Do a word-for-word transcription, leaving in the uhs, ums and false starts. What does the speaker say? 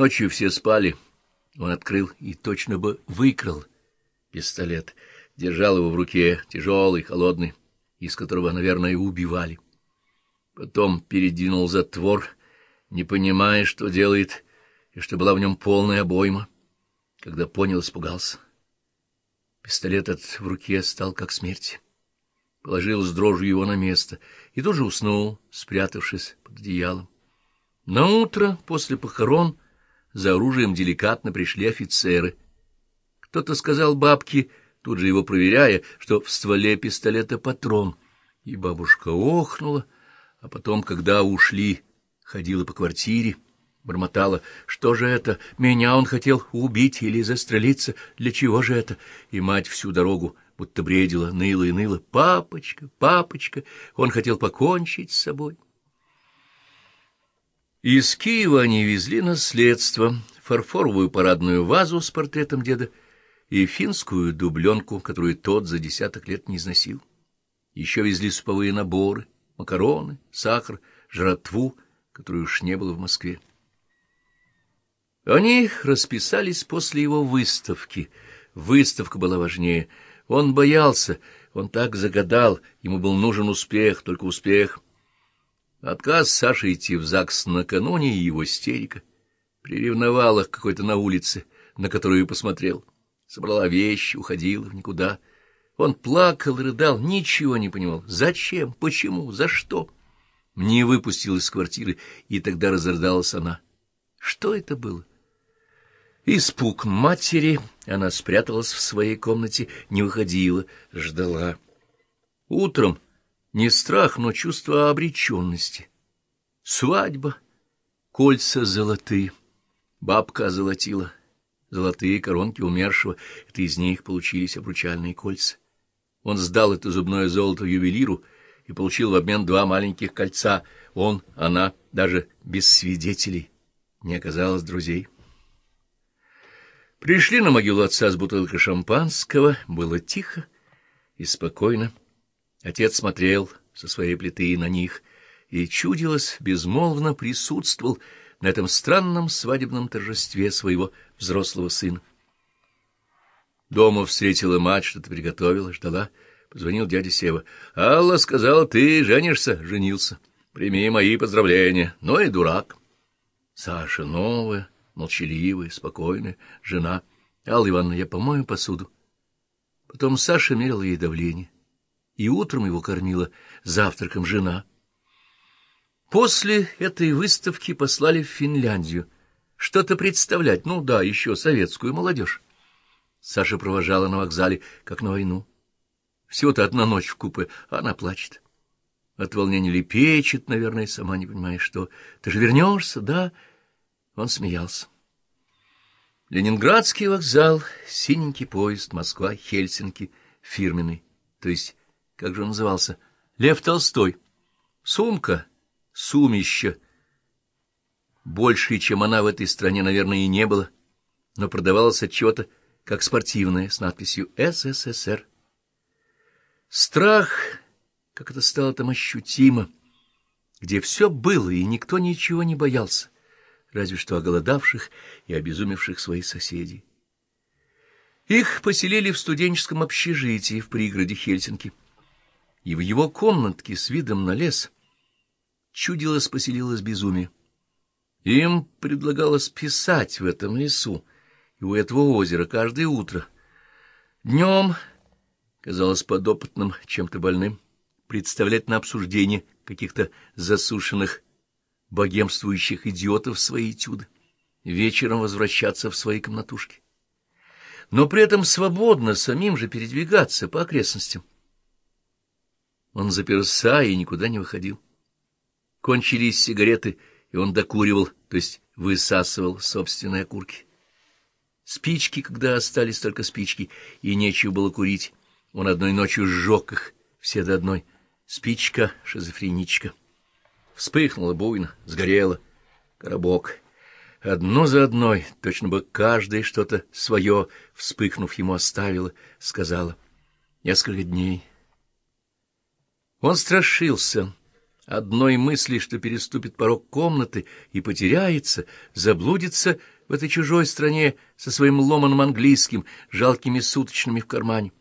Ночью все спали. Он открыл и точно бы выкрал пистолет. Держал его в руке, тяжелый, холодный, из которого, наверное, убивали. Потом передвинул затвор, не понимая, что делает, и что была в нем полная обойма. Когда понял, испугался. Пистолет этот в руке стал как смерть. Положил с дрожью его на место и тут же уснул, спрятавшись под одеялом. Наутро, после похорон, за оружием деликатно пришли офицеры. Кто-то сказал бабке, тут же его проверяя, что в стволе пистолета патрон. И бабушка охнула, а потом, когда ушли, ходила по квартире, бормотала: что же это? Меня он хотел убить или застрелиться? Для чего же это? И мать всю дорогу будто бредила, ныла и ныла: папочка, папочка, он хотел покончить с собой. Из Киева они везли наследство: фарфоровую парадную вазу с портретом деда и финскую дубленку, которую тот за десяток лет не износил. Еще везли суповые наборы, макароны, сахар, жратву, которой уж не было в Москве. Они расписались после его выставки. Выставка была важнее. Он боялся, он так загадал, ему был нужен успех, только успех. Отказ Саши идти в ЗАГС накануне и его истерика. Приревновала какой-то на улице, на которую посмотрел. Собрала вещи, уходила в никуда. Он плакал, рыдал, ничего не понимал. Зачем? Почему? За что? Не выпустил из квартиры, и тогда разрыдалась она. Что это было? Испуг матери. Она спряталась в своей комнате, не выходила, ждала. Утром не страх, но чувство обреченности. Свадьба, кольца золотые. Бабка озолотила. Золотые коронки умершего — это из них получились обручальные кольца. Он сдал это зубное золото ювелиру и получил в обмен два маленьких кольца. Он, она, даже без свидетелей, не оказалось друзей. Пришли на могилу отца с бутылкой шампанского. Было тихо и спокойно. Отец смотрел со своей плиты на них и, чудилось, безмолвно присутствовал на этом странном свадебном торжестве своего взрослого сына. Дома встретила мать, что-то приготовила, ждала. Позвонил дядя Сева. «Алла сказала, ты женишься?» «Женился. Прими мои поздравления. Ну и дурак». Саша новая, молчаливая, спокойная, жена. «Алла Ивановна, я помою посуду». Потом Саша мерила ей давление. И утром его кормила завтраком жена. После этой выставки послали в Финляндию. Что-то представлять, ну да, еще советскую молодежь. Саша провожала на вокзале, как на войну. Всего-то одна ночь в купе, а она плачет. От волнения лепечет, наверное, сама не понимая, что. Ты же вернешься, да? Он смеялся. Ленинградский вокзал, синенький поезд, Москва, Хельсинки, фирменный. То есть, как же он назывался? Лев Толстой. Сумка, сумища. Больше, чем она в этой стране, наверное, и не было, но продавалось отчего-то как спортивная, с надписью «СССР». Страх, как это стало там ощутимо, где все было, и никто ничего не боялся, разве что оголодавших и обезумевших своих соседей. Их поселили в студенческом общежитии в пригороде Хельсинки, и в его комнатке с видом на лес чудилось поселилось безумие. Им предлагалось писать в этом лесу и у этого озера каждое утро. Днем казалось подопытным, чем-то больным, представлять на обсуждение каких-то засушенных, богемствующих идиотов свои этюды, вечером возвращаться в свои комнатушки. Но при этом свободно самим же передвигаться по окрестностям. Он заперся и никуда не выходил. Кончились сигареты, и он докуривал, то есть высасывал собственные окурки. Спички, когда остались только спички, и нечего было курить, он одной ночью сжег их, все до одной. Спичка, шизофреничка. Вспыхнула буйно, сгорела. Коробок. Одно за одной, точно бы каждое что-то свое, вспыхнув, ему оставило, сказала. Несколько дней. Он страшился, Одной мысли, что переступит порог комнаты и потеряется, заблудится в этой чужой стране со своим ломаным английским, жалкими суточными в кармане.